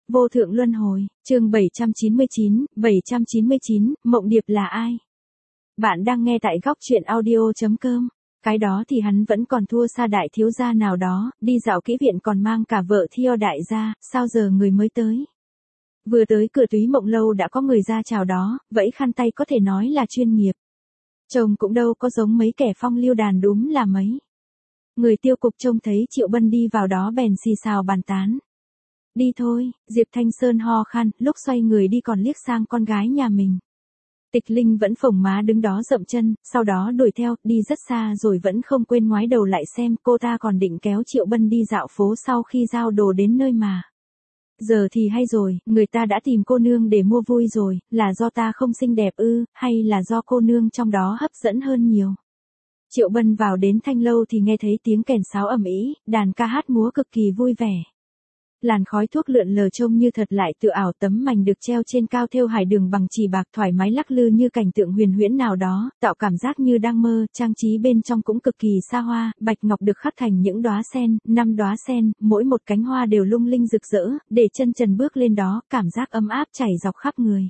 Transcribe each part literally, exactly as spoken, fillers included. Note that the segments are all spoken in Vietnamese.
Vô thượng luân hồi, chương bảy trăm chín mươi chín, bảy trăm chín mươi chín, Mộng Điệp là ai? Bạn đang nghe tại góc truyện audio chấm com. Cái đó thì hắn vẫn còn thua xa đại thiếu gia nào đó, đi dạo kỹ viện còn mang cả vợ Thiêu đại gia, sao giờ người mới tới? Vừa tới cửa Túy Mộng lâu đã có người ra chào đó, vẫy khăn tay có thể nói là chuyên nghiệp. Trông cũng đâu có giống mấy kẻ phong lưu đàn đúm là mấy. Người tiêu cục trông thấy Triệu Bân đi vào đó bèn xì xào bàn tán. Đi thôi, Diệp Thanh Sơn ho khan, lúc xoay người đi còn liếc sang con gái nhà mình. Tịch Linh vẫn phồng má đứng đó dậm chân, sau đó đuổi theo, đi rất xa rồi vẫn không quên ngoái đầu lại xem, cô ta còn định kéo Triệu Bân đi dạo phố sau khi giao đồ đến nơi mà. Giờ thì hay rồi, người ta đã tìm cô nương để mua vui rồi, là do ta không xinh đẹp ư, hay là do cô nương trong đó hấp dẫn hơn nhiều. Triệu Bân vào đến Thanh lâu thì nghe thấy tiếng kèn sáo ầm ĩ, đàn ca hát múa cực kỳ vui vẻ. Làn khói thuốc lượn lờ trông như thật lại tự ảo, tấm mành được treo trên cao thêu hải đường bằng chỉ bạc thoải mái lắc lư như cảnh tượng huyền huyễn nào đó, tạo cảm giác như đang mơ, trang trí bên trong cũng cực kỳ xa hoa, bạch ngọc được khắc thành những đóa sen, năm đóa sen, mỗi một cánh hoa đều lung linh rực rỡ, để chân trần bước lên đó, cảm giác ấm áp chảy dọc khắp người.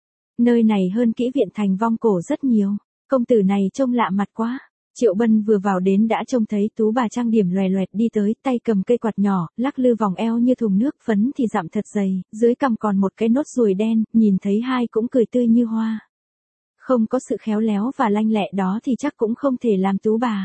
Nơi này hơn kỹ viện Thành Vong Cổ rất nhiều, công tử này trông lạ mặt quá. Triệu Bân vừa vào đến đã trông thấy tú bà trang điểm loè loẹt đi tới, tay cầm cây quạt nhỏ, lắc lư vòng eo như thùng nước, phấn thì dặm thật dày, dưới cằm còn một cái nốt ruồi đen, nhìn thấy hai cũng cười tươi như hoa. Không có sự khéo léo và lanh lẹ đó thì chắc cũng không thể làm tú bà.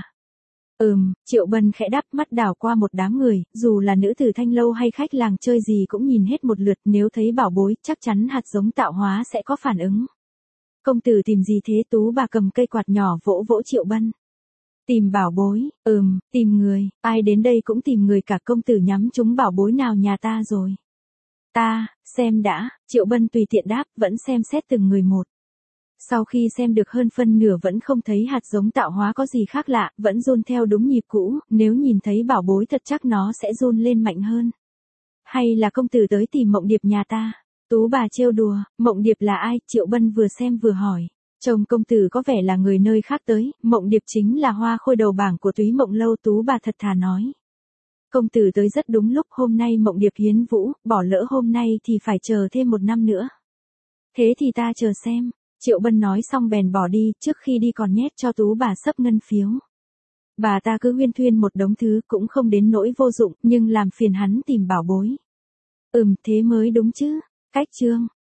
Ừm, Triệu Bân khẽ đáp, mắt đảo qua một đám người, dù là nữ tử Thanh lâu hay khách làng chơi gì cũng nhìn hết một lượt, nếu thấy bảo bối, chắc chắn hạt giống tạo hóa sẽ có phản ứng. Công tử tìm gì thế? Tú bà cầm cây quạt nhỏ vỗ vỗ Triệu Bân. Tìm bảo bối, ừm, tìm người, ai đến đây cũng tìm người cả, công tử nhắm trúng bảo bối nào nhà ta rồi? Ta, xem đã, Triệu Bân tùy tiện đáp, vẫn xem xét từng người một. Sau khi xem được hơn phân nửa vẫn không thấy hạt giống tạo hóa có gì khác lạ, vẫn run theo đúng nhịp cũ, nếu nhìn thấy bảo bối thật chắc nó sẽ run lên mạnh hơn. Hay là công tử tới tìm Mộng Điệp nhà ta? Tú bà trêu đùa, Mộng Điệp là ai? Triệu Bân vừa xem vừa hỏi. Chồng công tử có vẻ là người nơi khác tới, Mộng Điệp chính là hoa khôi đầu bảng của Túy Mộng lâu, tú bà thật thà nói. Công tử tới rất đúng lúc, hôm nay Mộng Điệp hiến vũ, bỏ lỡ hôm nay thì phải chờ thêm một năm nữa. Thế thì ta chờ xem, Triệu Bân nói xong bèn bỏ đi, trước khi đi còn nhét cho tú bà xấp ngân phiếu. Bà ta cứ huyên thuyên một đống thứ cũng không đến nỗi vô dụng, nhưng làm phiền hắn tìm bảo bối. Ừm, thế mới đúng chứ, cách chương.